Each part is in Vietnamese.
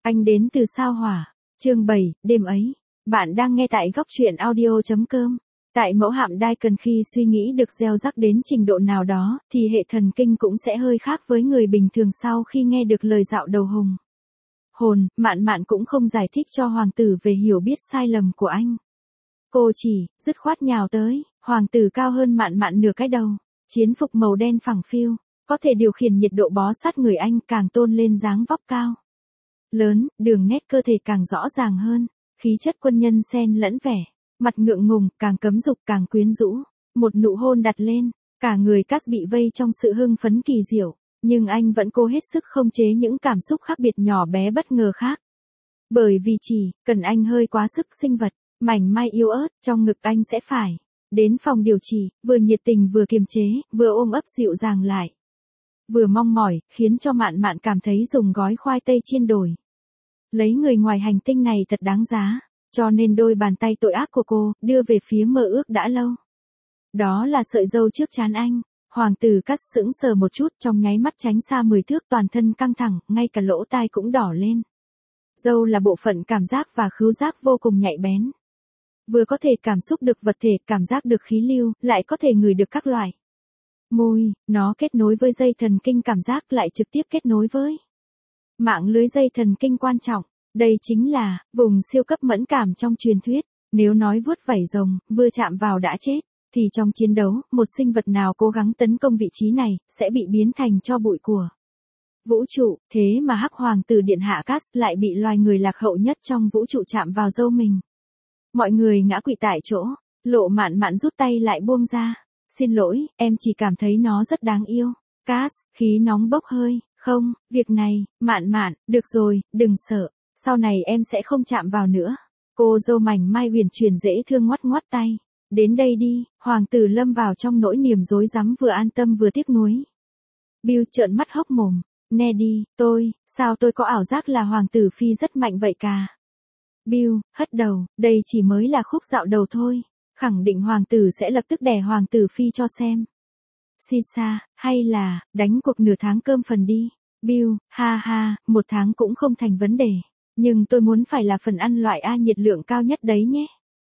Anh đến từ sao Hỏa. Chương 7, đêm ấy. Bạn đang nghe tại góc truyện audio.com. Tại mẫu hạm Daikon, khi suy nghĩ được gieo rắc đến trình độ nào đó, thì hệ thần kinh cũng sẽ hơi khác với người bình thường sau khi nghe được lời dạo đầu hùng. Hồn, Mạn Mạn cũng không giải thích cho hoàng tử về hiểu biết sai lầm của anh. Cô chỉ, dứt khoát nhào tới, hoàng tử cao hơn Mạn Mạn nửa cái đầu. Chiến phục màu đen phẳng phiu, có thể điều khiển nhiệt độ bó sát người anh, càng tôn lên dáng vóc cao lớn, đường nét cơ thể càng rõ ràng hơn, khí chất quân nhân xen lẫn vẻ mặt ngượng ngùng, càng cấm dục càng quyến rũ. Một nụ hôn đặt lên, cả người Cass bị vây trong sự hưng phấn kỳ diệu, nhưng anh vẫn cố hết sức không chế những cảm xúc khác biệt nhỏ bé bất ngờ khác. Bởi vì chỉ cần anh hơi quá sức sinh vật, mảnh mai yếu ớt trong ngực anh sẽ phải đến phòng điều trị, vừa nhiệt tình vừa kiềm chế, vừa ôm ấp dịu dàng lại, vừa mong mỏi, khiến cho Mạn Mạn cảm thấy dùng gói khoai tây chiên đổi lấy người ngoài hành tinh này thật đáng giá, cho nên đôi bàn tay tội ác của cô đưa về phía mơ ước đã lâu. Đó là sợi râu trước trán anh. Hoàng tử Cass sững sờ một chút, trong nháy mắt tránh xa 10 thước, toàn thân căng thẳng, ngay cả lỗ tai cũng đỏ lên. Râu là bộ phận cảm giác và khứu giác vô cùng nhạy bén. Vừa có thể cảm xúc được vật thể, cảm giác được khí lưu, lại có thể ngửi được các loại mùi. Nó kết nối với dây thần kinh cảm giác, lại trực tiếp kết nối với mạng lưới dây thần kinh quan trọng. Đây chính là vùng siêu cấp mẫn cảm trong truyền thuyết. Nếu nói vuốt vảy rồng vừa chạm vào đã chết, thì trong chiến đấu, một sinh vật nào cố gắng tấn công vị trí này sẽ bị biến thành tro bụi của vũ trụ. Thế mà Hắc Hoàng tử điện hạ Cass lại bị loài người lạc hậu nhất trong vũ trụ chạm vào râu mình. Mọi người ngã quỵ tại chỗ. Lộ Mạn Mạn rút tay lại buông ra. Xin lỗi, em chỉ cảm thấy nó rất đáng yêu. Cass, khí nóng bốc hơi. Không, việc này, Mạn Mạn, được rồi, đừng sợ. Sau này em sẽ không chạm vào nữa. Cô dâu mảnh mai huyền chuyển dễ thương ngoắt ngoắt tay. Đến đây đi. Hoàng tử lâm vào trong nỗi niềm rối rắm, vừa an tâm vừa tiếc nuối. Bill trợn mắt hốc mồm. Neddy, sao tôi có ảo giác là hoàng tử phi rất mạnh vậy cả? Bill hất đầu, đây chỉ mới là khúc dạo đầu thôi. Khẳng định hoàng tử sẽ lập tức đẻ hoàng tử phi cho xem. Sisa, hay là, đánh cuộc nửa tháng cơm phần đi. Bill, ha ha, 1 tháng cũng không thành vấn đề. Nhưng tôi muốn phải là phần ăn loại A nhiệt lượng cao nhất đấy nhé.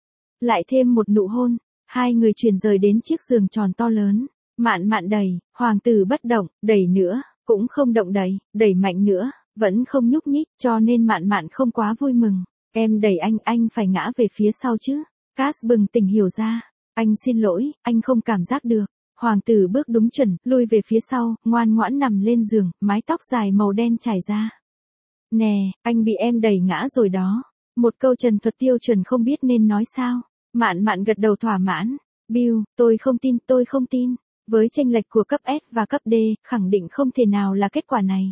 Lại thêm một nụ hôn, hai người chuyển rời đến chiếc giường tròn to lớn. Mạn Mạn đẩy, hoàng tử bất động, đẩy nữa, cũng không động đẩy mạnh nữa, vẫn không nhúc nhích, cho nên Mạn Mạn không quá vui mừng. Em đẩy anh phải ngã về phía sau chứ. Cass bừng tỉnh hiểu ra. Anh xin lỗi, anh không cảm giác được. Hoàng tử bước đúng chuẩn, lùi về phía sau, ngoan ngoãn nằm lên giường, mái tóc dài màu đen trải ra. Nè, anh bị em đẩy ngã rồi đó. Một câu trần thuật tiêu chuẩn không biết nên nói sao. Mạn Mạn gật đầu thỏa mãn. Bill, tôi không tin. Với chênh lệch của cấp S và cấp D, khẳng định không thể nào là kết quả này.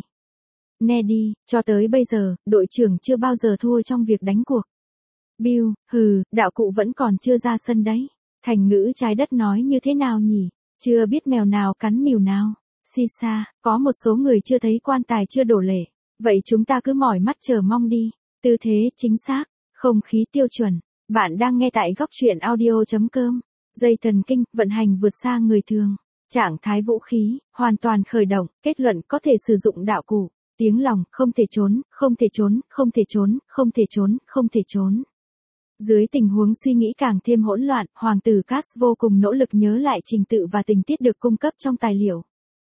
Neddy, cho tới bây giờ, đội trưởng chưa bao giờ thua trong việc đánh cuộc. Bill, đạo cụ vẫn còn chưa ra sân đấy. Thành ngữ trái đất nói như thế nào nhỉ? Chưa biết mèo nào cắn mèo nào. Sisa, có một số người chưa thấy quan tài chưa đổ lệ. Vậy chúng ta cứ mỏi mắt chờ mong đi. Tư thế chính xác, không khí tiêu chuẩn. Bạn đang nghe tại góc truyện audio.com. Dây thần kinh, vận hành vượt xa người thường. Trạng thái vũ khí, hoàn toàn khởi động. Kết luận, có thể sử dụng đạo cụ. Tiếng lòng, không thể trốn, không thể trốn, không thể trốn, không thể trốn, không thể trốn. Dưới tình huống suy nghĩ càng thêm hỗn loạn, hoàng tử Cass vô cùng nỗ lực nhớ lại trình tự và tình tiết được cung cấp trong tài liệu.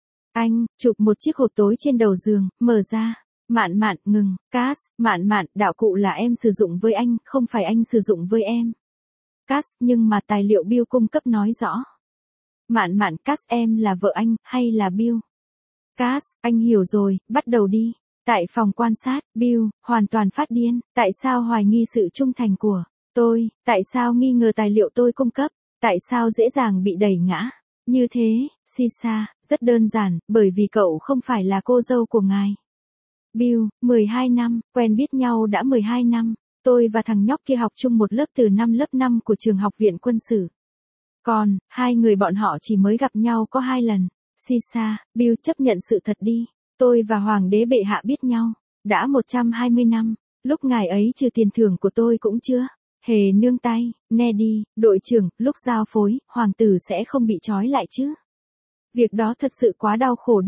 Anh chụp một chiếc hộp tối trên đầu giường, mở ra. Mạn Mạn, ngừng. Cass, Mạn Mạn, đạo cụ là em sử dụng với anh, không phải anh sử dụng với em. Cass, nhưng mà tài liệu Bill cung cấp nói rõ. Mạn Mạn, Cass, em là vợ anh, hay là Bill? Cass, anh hiểu rồi, bắt đầu đi. Tại phòng quan sát, Bill hoàn toàn phát điên. Tại sao hoài nghi sự trung thành của tôi? Tại sao nghi ngờ tài liệu tôi cung cấp? Tại sao dễ dàng bị đẩy ngã? Như thế, Sisa, rất đơn giản, bởi vì cậu không phải là cô dâu của ngài. Bill, 12 năm, quen biết nhau đã 12 năm. Tôi và thằng nhóc kia học chung một lớp từ năm lớp 5 của trường học viện quân sự. Còn, hai người bọn họ chỉ mới gặp nhau có 2 lần. Sisa, Bill chấp nhận sự thật đi. Tôi và Hoàng đế bệ hạ biết nhau đã 120 năm. Lúc ngài ấy trừ tiền thưởng của tôi cũng chưa hề nương tay. Neddy, đội trưởng, lúc giao phối, hoàng tử sẽ không bị trói lại chứ? Việc đó thật sự quá đau khổ đi.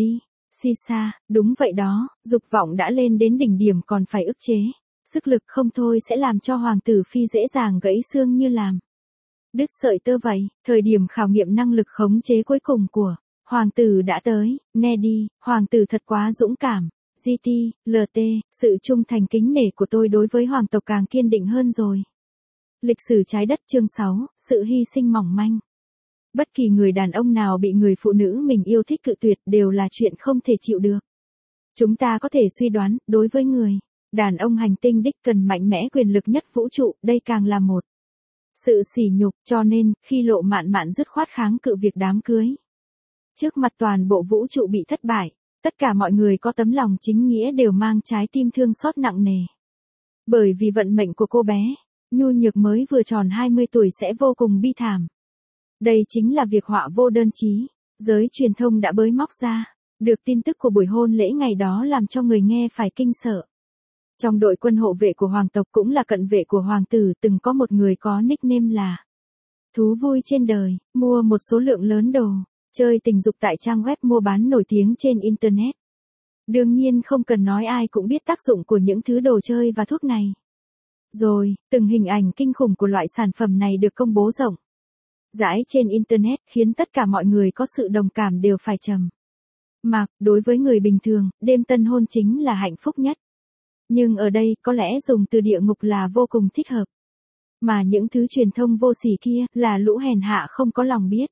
Sisa, đúng vậy đó, dục vọng đã lên đến đỉnh điểm còn phải ức chế. Sức lực không thôi sẽ làm cho hoàng tử phi dễ dàng gãy xương như làm đứt sợi tơ vậy. Thời điểm khảo nghiệm năng lực khống chế cuối cùng của hoàng tử đã tới. Neddy, hoàng tử thật quá dũng cảm. GT, LT, sự trung thành kính nể của tôi đối với hoàng tộc càng kiên định hơn rồi. Lịch sử trái đất chương 6, sự hy sinh mỏng manh. Bất kỳ người đàn ông nào bị người phụ nữ mình yêu thích cự tuyệt đều là chuyện không thể chịu được. Chúng ta có thể suy đoán, đối với người đàn ông hành tinh đích cần mạnh mẽ quyền lực nhất vũ trụ, đây càng là một sự sỉ nhục, cho nên, khi Lộ Mạn Mạn dứt khoát kháng cự việc đám cưới. Trước mặt toàn bộ vũ trụ bị thất bại, tất cả mọi người có tấm lòng chính nghĩa đều mang trái tim thương xót nặng nề. Bởi vì vận mệnh của cô bé, nhu nhược mới vừa tròn 20 tuổi sẽ vô cùng bi thảm. Đây chính là việc họa vô đơn chí. Giới truyền thông đã bới móc ra được tin tức của buổi hôn lễ ngày đó làm cho người nghe phải kinh sợ. Trong đội quân hộ vệ của hoàng tộc cũng là cận vệ của hoàng tử từng có một người có nickname là Thú vui trên đời, mua một số lượng lớn đồ chơi tình dục tại trang web mua bán nổi tiếng trên Internet. Đương nhiên không cần nói ai cũng biết tác dụng của những thứ đồ chơi và thuốc này. Rồi, từng hình ảnh kinh khủng của loại sản phẩm này được công bố rộng rãi trên Internet khiến tất cả mọi người có sự đồng cảm đều phải trầm mặc. Đối với người bình thường, đêm tân hôn chính là hạnh phúc nhất. Nhưng ở đây, có lẽ dùng từ địa ngục là vô cùng thích hợp. Mà những thứ truyền thông vô sỉ kia, là lũ hèn hạ không có lòng biết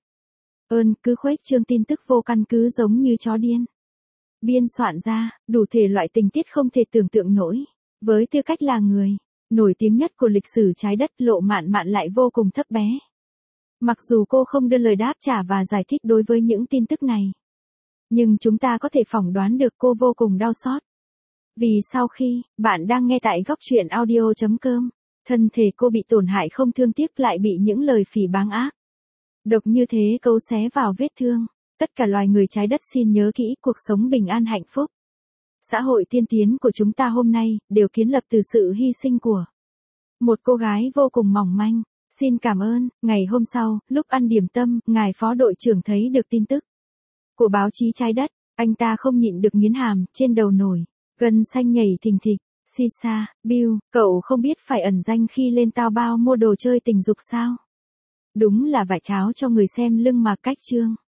cứ khuếch trương tin tức vô căn cứ giống như chó điên. Biên soạn ra, đủ thể loại tình tiết không thể tưởng tượng nổi. Với tư cách là người nổi tiếng nhất của lịch sử trái đất, Lộ Mạn Mạn lại vô cùng thấp bé. Mặc dù cô không đưa lời đáp trả và giải thích đối với những tin tức này, nhưng chúng ta có thể phỏng đoán được cô vô cùng đau xót. Vì sau khi bạn đang nghe tại góc truyện audio.com, thân thể cô bị tổn hại không thương tiếc lại bị những lời phỉ báng ác độc như thế cấu xé vào vết thương. Tất cả loài người trái đất xin nhớ kỹ, cuộc sống bình an hạnh phúc, xã hội tiên tiến của chúng ta hôm nay đều kiến lập từ sự hy sinh của một cô gái vô cùng mỏng manh. Xin cảm ơn. Ngày hôm sau, lúc ăn điểm tâm, ngài phó đội trưởng thấy được tin tức của báo chí trái đất, anh ta không nhịn được nghiến hàm, trên đầu nổi gân xanh nhảy thình thịch. Sisa, Bill, cậu không biết phải ẩn danh khi lên Taobao mua đồ chơi tình dục sao? Đúng là vải cháo cho người xem lưng mà cách chương.